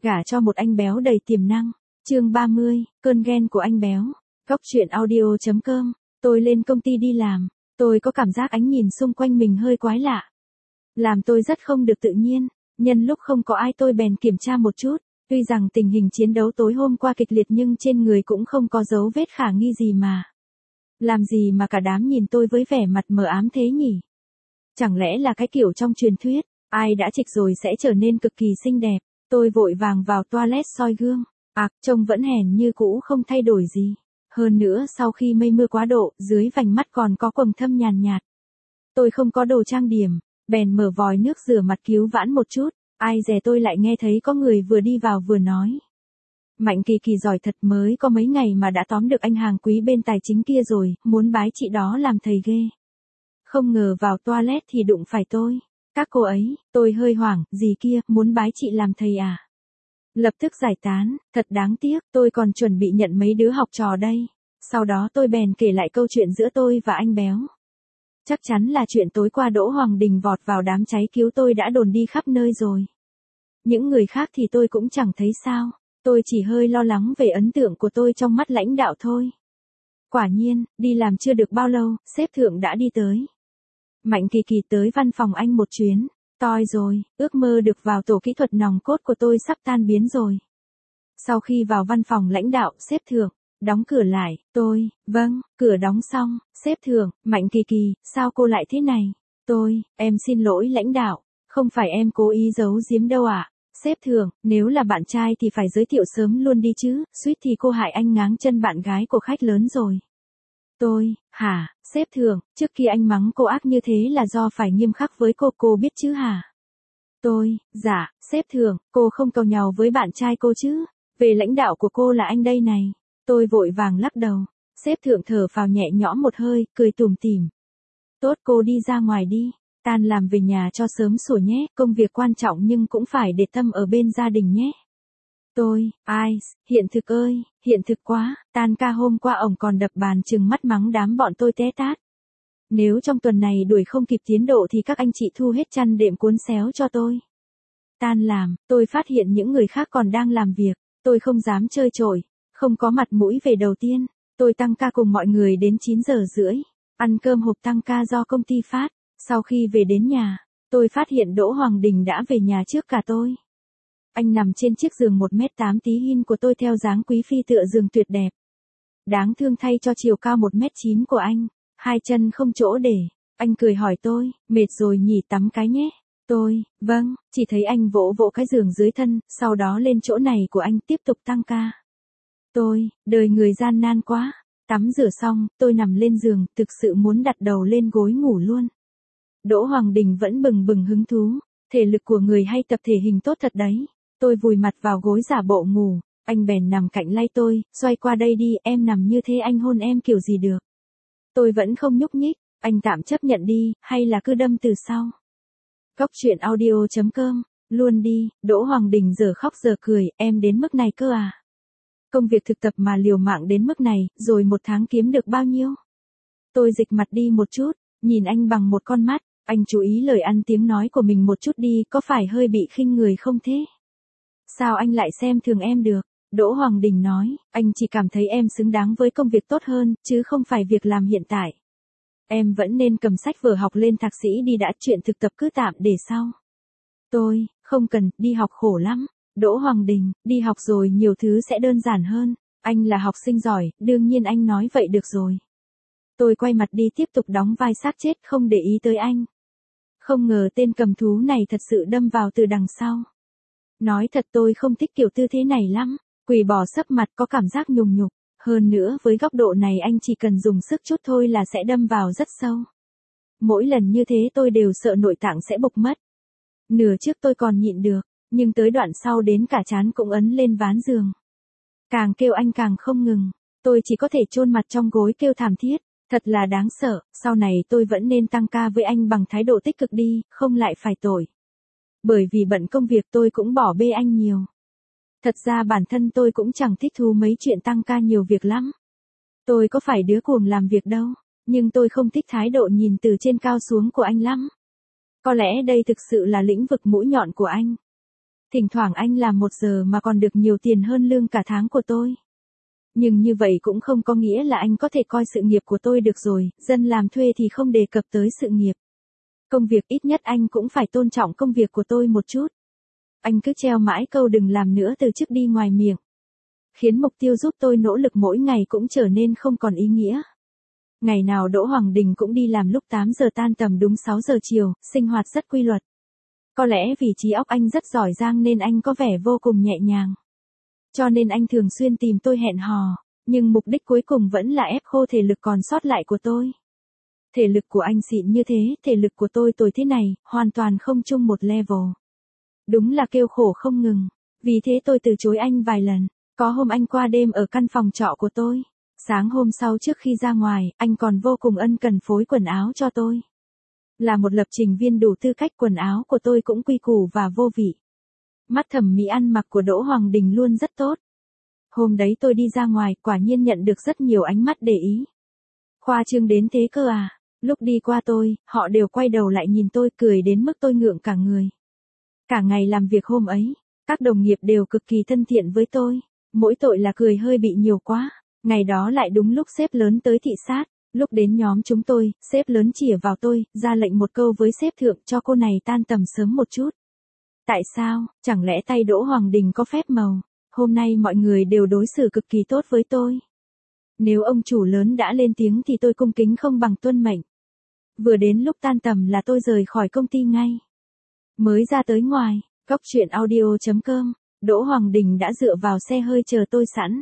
Gả cho một anh béo đầy tiềm năng. Chương 30, cơn ghen của anh béo. Góc truyện audio.com. Tôi lên công ty đi làm, tôi có cảm giác ánh nhìn xung quanh mình hơi quái lạ. Làm tôi rất không được tự nhiên, nhân lúc không có ai tôi bèn kiểm tra một chút, tuy rằng tình hình chiến đấu tối hôm qua kịch liệt nhưng trên người cũng không có dấu vết khả nghi gì mà. Làm gì mà cả đám nhìn tôi với vẻ mặt mờ ám thế nhỉ? Chẳng lẽ là cái kiểu trong truyền thuyết, ai đã trịch rồi sẽ trở nên cực kỳ xinh đẹp? Tôi vội vàng vào toilet soi gương. Trông vẫn hèn như cũ không thay đổi gì. Hơn nữa sau khi mây mưa quá độ, dưới vành mắt còn có quầng thâm nhàn nhạt. Tôi không có đồ trang điểm, bèn mở vòi nước rửa mặt cứu vãn một chút. Ai dè tôi lại nghe thấy có người vừa đi vào vừa nói. Mạnh Kỳ Kỳ giỏi thật, mới có mấy ngày mà đã tóm được anh hàng quý bên tài chính kia rồi, muốn bái chị đó làm thầy ghê. Không ngờ vào toilet thì đụng phải tôi. Các cô ấy, tôi hơi hoảng, gì kia, muốn bái chị làm thầy à? Lập tức giải tán, thật đáng tiếc, tôi còn chuẩn bị nhận mấy đứa học trò đây. Sau đó tôi bèn kể lại câu chuyện giữa tôi và anh béo. Chắc chắn là chuyện tối qua Đỗ Hoàng Đình vọt vào đám cháy cứu tôi đã đồn đi khắp nơi rồi. Những người khác thì tôi cũng chẳng thấy sao, tôi chỉ hơi lo lắng về ấn tượng của tôi trong mắt lãnh đạo thôi. Quả nhiên, đi làm chưa được bao lâu, sếp thượng đã đi tới. Mạnh Kỳ Kỳ tới văn phòng anh một chuyến. Toi rồi, ước mơ được vào tổ kỹ thuật nòng cốt của tôi sắp tan biến rồi. Sau khi vào văn phòng lãnh đạo, sếp thượng, đóng cửa lại, tôi, vâng, cửa đóng xong, sếp thượng, Mạnh Kỳ Kỳ, sao cô lại thế này? Tôi, em xin lỗi lãnh đạo, không phải em cố ý giấu giếm đâu ạ. Sếp thượng, nếu là bạn trai thì phải giới thiệu sớm luôn đi chứ, suýt thì cô hại anh ngáng chân bạn gái của khách lớn rồi. Tôi, hả, sếp thượng, trước khi anh mắng cô ác như thế là do phải nghiêm khắc với cô biết chứ hả? Tôi, dạ, sếp thượng, cô không càu nhàu với bạn trai cô chứ? Về lãnh đạo của cô là anh đây này. Tôi vội vàng lắc đầu. Sếp thượng thở phào nhẹ nhõm một hơi, cười tủm tỉm. Tốt, cô đi ra ngoài đi. Tan làm về nhà cho sớm sủa nhé, công việc quan trọng nhưng cũng phải để tâm ở bên gia đình nhé. Tôi, hiện thực ơi, hiện thực quá, tan ca hôm qua ổng còn đập bàn trừng mắt mắng đám bọn tôi té tát. Nếu trong tuần này đuổi không kịp tiến độ thì các anh chị thu hết chăn đệm cuốn xéo cho tôi. Tan làm, tôi phát hiện những người khác còn đang làm việc, tôi không dám chơi trội, không có mặt mũi về đầu tiên, tôi tăng ca cùng mọi người đến 9 giờ rưỡi, ăn cơm hộp tăng ca do công ty phát. Sau khi về đến nhà, tôi phát hiện Đỗ Hoàng Đình đã về nhà trước cả tôi. Anh nằm trên chiếc giường 1m8 tí hin của tôi theo dáng quý phi tựa giường tuyệt đẹp. Đáng thương thay cho chiều cao 1m9 của anh, hai chân không chỗ để. Anh cười hỏi tôi, mệt rồi nhỉ, tắm cái nhé. Tôi, vâng, chỉ thấy anh vỗ vỗ cái giường dưới thân, sau đó lên chỗ này của anh tiếp tục tăng ca. Tôi, đời người gian nan quá. Tắm rửa xong, tôi nằm lên giường, thực sự muốn đặt đầu lên gối ngủ luôn. Đỗ Hoàng Đình vẫn bừng bừng hứng thú. Thể lực của người hay tập thể hình tốt thật đấy. Tôi vùi mặt vào gối giả bộ ngủ, anh bèn nằm cạnh lay tôi, xoay qua đây đi, em nằm như thế anh hôn em kiểu gì được. Tôi vẫn không nhúc nhích, anh tạm chấp nhận đi, hay là cứ đâm từ sau. Góc truyện audio.com, luôn đi, Đỗ Hoàng Đình giờ khóc giờ cười, em đến mức này cơ à? Công việc thực tập mà liều mạng đến mức này, rồi một tháng kiếm được bao nhiêu? Tôi dịch mặt đi một chút, nhìn anh bằng một con mắt, anh chú ý lời ăn tiếng nói của mình một chút đi, có phải hơi bị khinh người không thế? Sao anh lại xem thường em được? Đỗ Hoàng Đình nói, anh chỉ cảm thấy em xứng đáng với công việc tốt hơn, chứ không phải việc làm hiện tại. Em vẫn nên cầm sách vở học lên thạc sĩ đi đã, chuyện thực tập cứ tạm để sau. Tôi, không cần, đi học khổ lắm. Đỗ Hoàng Đình, đi học rồi nhiều thứ sẽ đơn giản hơn. Anh là học sinh giỏi, đương nhiên anh nói vậy được rồi. Tôi quay mặt đi tiếp tục đóng vai xác chết không để ý tới anh. Không ngờ tên cầm thú này thật sự đâm vào từ đằng sau. Nói thật tôi không thích kiểu tư thế này lắm, quỳ bò sấp mặt có cảm giác nhùng nhục, hơn nữa với góc độ này anh chỉ cần dùng sức chút thôi là sẽ đâm vào rất sâu. Mỗi lần như thế tôi đều sợ nội tạng sẽ bục mất. Nửa trước tôi còn nhịn được, nhưng tới đoạn sau đến cả trán cũng ấn lên ván giường. Càng kêu anh càng không ngừng, tôi chỉ có thể chôn mặt trong gối kêu thảm thiết, thật là đáng sợ, sau này tôi vẫn nên tăng ca với anh bằng thái độ tích cực đi, không lại phải tội. Bởi vì bận công việc tôi cũng bỏ bê anh nhiều. Thật ra bản thân tôi cũng chẳng thích thú mấy chuyện tăng ca nhiều việc lắm. Tôi có phải đứa cuồng làm việc đâu, nhưng tôi không thích thái độ nhìn từ trên cao xuống của anh lắm. Có lẽ đây thực sự là lĩnh vực mũi nhọn của anh. Thỉnh thoảng anh làm 1 giờ mà còn được nhiều tiền hơn lương cả tháng của tôi. Nhưng như vậy cũng không có nghĩa là anh có thể coi sự nghiệp của tôi được rồi, dân làm thuê thì không đề cập tới sự nghiệp. Công việc ít nhất anh cũng phải tôn trọng công việc của tôi một chút. Anh cứ treo mãi câu đừng làm nữa từ trước đi ngoài miệng. Khiến mục tiêu giúp tôi nỗ lực mỗi ngày cũng trở nên không còn ý nghĩa. Ngày nào Đỗ Hoàng Đình cũng đi làm lúc 8 giờ tan tầm đúng 6 giờ chiều, sinh hoạt rất quy luật. Có lẽ vì trí óc anh rất giỏi giang nên anh có vẻ vô cùng nhẹ nhàng. Cho nên anh thường xuyên tìm tôi hẹn hò, nhưng mục đích cuối cùng vẫn là ép khô thể lực còn sót lại của tôi. Thể lực của anh xịn như thế, thể lực của tôi tồi thế này, hoàn toàn không chung một level. Đúng là kêu khổ không ngừng, vì thế tôi từ chối anh vài lần. Có hôm anh qua đêm ở căn phòng trọ của tôi. Sáng hôm sau trước khi ra ngoài, anh còn vô cùng ân cần phối quần áo cho tôi. Là một lập trình viên đủ tư cách, quần áo của tôi cũng quy củ và vô vị. Mắt thẩm mỹ ăn mặc của Đỗ Hoàng Đình luôn rất tốt. Hôm đấy tôi đi ra ngoài, quả nhiên nhận được rất nhiều ánh mắt để ý. Khoa trương đến thế cơ à? Lúc đi qua tôi, họ đều quay đầu lại nhìn tôi, cười đến mức tôi ngượng cả người. Cả ngày làm việc hôm ấy, các đồng nghiệp đều cực kỳ thân thiện với tôi. Mỗi tội là cười hơi bị nhiều quá. Ngày đó lại đúng lúc sếp lớn tới thị sát. Lúc đến nhóm chúng tôi, sếp lớn chỉa vào tôi, ra lệnh một câu với sếp thượng cho cô này tan tầm sớm một chút. Tại sao, chẳng lẽ tay Đỗ Hoàng Đình có phép màu? Hôm nay mọi người đều đối xử cực kỳ tốt với tôi. Nếu ông chủ lớn đã lên tiếng thì tôi cung kính không bằng tuân mệnh. Vừa đến lúc tan tầm là tôi rời khỏi công ty ngay. Mới ra tới ngoài, góc chuyện audio.com, Đỗ Hoàng Đình đã dựa vào xe hơi chờ tôi sẵn.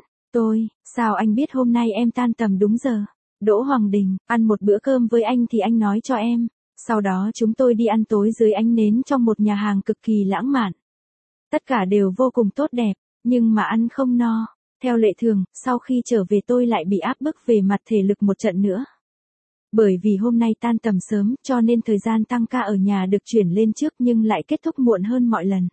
Sao anh biết hôm nay em tan tầm đúng giờ? Đỗ Hoàng Đình, ăn một bữa cơm với anh thì anh nói cho em. Sau đó chúng tôi đi ăn tối dưới ánh nến trong một nhà hàng cực kỳ lãng mạn. Tất cả đều vô cùng tốt đẹp, nhưng mà ăn không no. Theo lệ thường, sau khi trở về tôi lại bị áp bức về mặt thể lực một trận nữa. Bởi vì hôm nay tan tầm sớm cho nên thời gian tăng ca ở nhà được chuyển lên trước nhưng lại kết thúc muộn hơn mọi lần.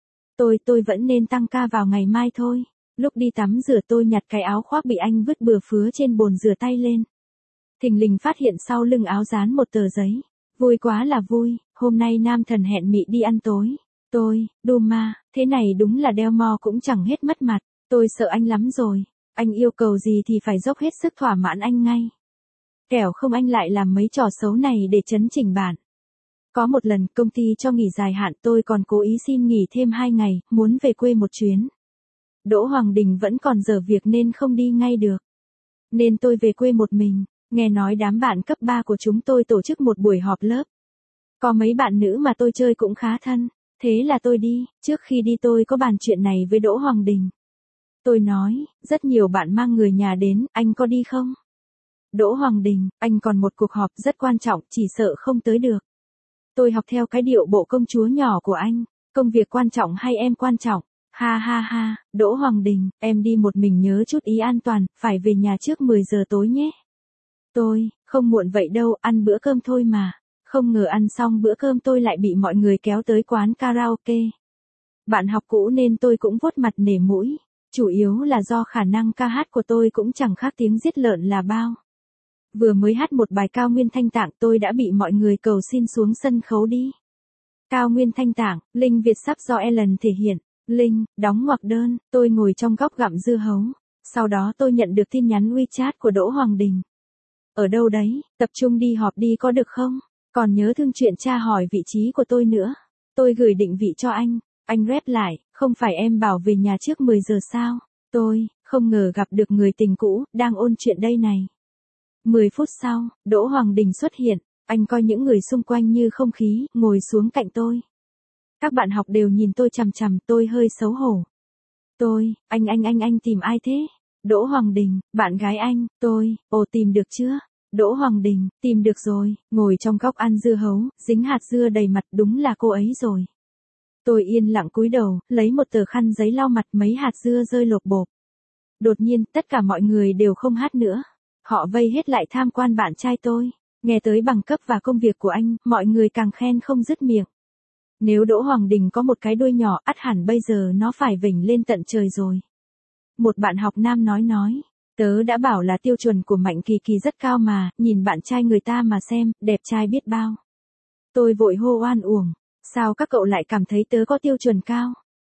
Tôi vẫn nên tăng ca vào ngày mai thôi. Lúc đi tắm rửa tôi nhặt cái áo khoác bị anh vứt bừa phứa trên bồn rửa tay lên. Thình lình phát hiện sau lưng áo dán một tờ giấy. Vui quá là vui, hôm nay nam thần hẹn mị đi ăn tối. Duma, thế này đúng là đeo mò cũng chẳng hết mất mặt. Tôi sợ anh lắm rồi. Anh yêu cầu gì thì phải dốc hết sức thỏa mãn anh ngay. Kẻo không anh lại làm mấy trò xấu này để chấn chỉnh bạn. Có một lần công ty cho nghỉ dài hạn tôi còn cố ý xin nghỉ thêm 2 ngày, muốn về quê một chuyến. Đỗ Hoàng Đình vẫn còn dở việc nên không đi ngay được. Nên tôi về quê một mình, nghe nói đám bạn cấp 3 của chúng tôi tổ chức một buổi họp lớp. Có mấy bạn nữ mà tôi chơi cũng khá thân, thế là tôi đi, trước khi đi tôi có bàn chuyện này với Đỗ Hoàng Đình. Tôi nói, rất nhiều bạn mang người nhà đến, anh có đi không? Đỗ Hoàng Đình, anh còn một cuộc họp rất quan trọng, chỉ sợ không tới được. Tôi học theo cái điệu bộ công chúa nhỏ của anh, công việc quan trọng hay em quan trọng? Ha ha ha, Đỗ Hoàng Đình, em đi một mình nhớ chút ý an toàn, phải về nhà trước 10 giờ tối nhé. Không muộn vậy đâu, ăn bữa cơm thôi mà. Không ngờ ăn xong bữa cơm tôi lại bị mọi người kéo tới quán karaoke. Bạn học cũ nên tôi cũng vuốt mặt nể mũi. Chủ yếu là do khả năng ca hát của tôi cũng chẳng khác tiếng giết lợn là bao. Vừa mới hát một bài Cao Nguyên Thanh Tạng tôi đã bị mọi người cầu xin xuống sân khấu đi. Cao Nguyên Thanh Tạng, Linh Việt sắp do Ellen thể hiện. Linh, đóng ngoặc đơn, tôi ngồi trong góc gặm dưa hấu. Sau đó tôi nhận được tin nhắn WeChat của Đỗ Hoàng Đình. Ở đâu đấy, tập trung đi họp đi có được không? Còn nhớ thương chuyện tra hỏi vị trí của tôi nữa. Tôi gửi định vị cho anh rep lại, không phải em bảo về nhà trước 10 giờ sao? Tôi, không ngờ gặp được người tình cũ, đang ôn chuyện đây này. 10 phút sau, Đỗ Hoàng Đình xuất hiện, anh coi những người xung quanh như không khí, ngồi xuống cạnh tôi. Các bạn học đều nhìn tôi chằm chằm, tôi hơi xấu hổ. Anh tìm ai thế? Đỗ Hoàng Đình, bạn gái anh, tìm được chưa? Đỗ Hoàng Đình, tìm được rồi, ngồi trong góc ăn dưa hấu, dính hạt dưa đầy mặt, đúng là cô ấy rồi. Tôi yên lặng cúi đầu, lấy một tờ khăn giấy lau mặt, mấy hạt dưa rơi lộp bộp. Đột nhiên, tất cả mọi người đều không hát nữa. Họ vây hết lại tham quan bạn trai tôi. Nghe tới bằng cấp và công việc của anh, mọi người càng khen không dứt miệng. Nếu Đỗ Hoàng Đình có một cái đuôi nhỏ, ắt hẳn bây giờ nó phải vểnh lên tận trời rồi. Một bạn học nam nói, tớ đã bảo là tiêu chuẩn của Mạnh Kỳ Kỳ rất cao mà, nhìn bạn trai người ta mà xem, đẹp trai biết bao. Tôi vội hô oan uổng, sao các cậu lại cảm thấy tớ có tiêu chuẩn cao?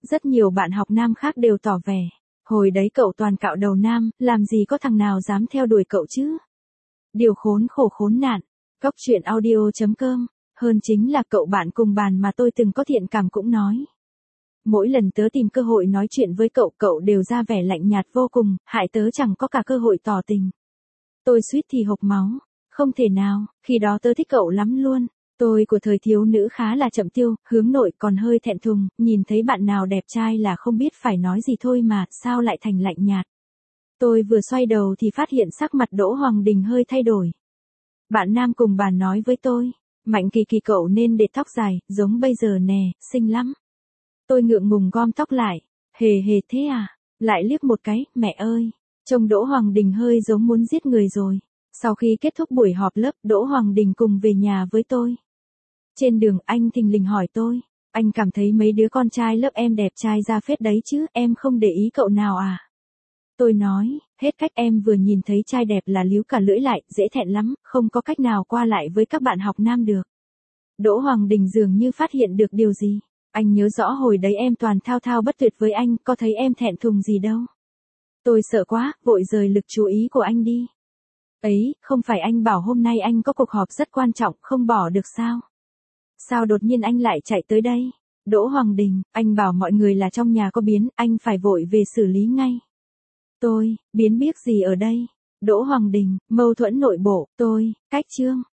Rất nhiều bạn học nam khác đều tỏ vẻ. Hồi đấy cậu toàn cạo đầu nam, làm gì có thằng nào dám theo đuổi cậu chứ? Điều khốn khổ khốn nạn. Góc chuyện audio.com. Hơn chính là cậu bạn cùng bàn mà tôi từng có thiện cảm cũng nói. Mỗi lần tớ tìm cơ hội nói chuyện với cậu, cậu đều ra vẻ lạnh nhạt vô cùng, hại tớ chẳng có cả cơ hội tỏ tình. Tôi suýt thì hộc máu. Không thể nào, khi đó tớ thích cậu lắm luôn. Tôi của thời thiếu nữ khá là chậm tiêu, hướng nội còn hơi thẹn thùng, nhìn thấy bạn nào đẹp trai là không biết phải nói gì thôi mà, sao lại thành lạnh nhạt. Tôi vừa xoay đầu thì phát hiện sắc mặt Đỗ Hoàng Đình hơi thay đổi. Bạn nam cùng bàn nói với tôi, Mạnh Kỳ Kỳ cậu nên để tóc dài, giống bây giờ nè, xinh lắm. Tôi ngượng ngùng gom tóc lại, hề hề thế à, lại liếc một cái, mẹ ơi, trông Đỗ Hoàng Đình hơi giống muốn giết người rồi. Sau khi kết thúc buổi họp lớp, Đỗ Hoàng Đình cùng về nhà với tôi. Trên đường anh thình lình hỏi tôi, anh cảm thấy mấy đứa con trai lớp em đẹp trai ra phết đấy chứ, em không để ý cậu nào à? Tôi nói, hết cách em vừa nhìn thấy trai đẹp là líu cả lưỡi lại, dễ thẹn lắm, không có cách nào qua lại với các bạn học nam được. Đỗ Hoàng Đình dường như phát hiện được điều gì. Anh nhớ rõ hồi đấy em toàn thao thao bất tuyệt với anh, có thấy em thẹn thùng gì đâu. Tôi sợ quá, vội rời lực chú ý của anh đi. Ấy, không phải anh bảo hôm nay anh có cuộc họp rất quan trọng, không bỏ được sao? Sao đột nhiên anh lại chạy tới đây? Đỗ Hoàng Đình, anh bảo mọi người là trong nhà có biến, anh phải vội về xử lý ngay. Tôi, biến biếc gì ở đây? Đỗ Hoàng Đình, mâu thuẫn nội bộ, tôi, cách chương.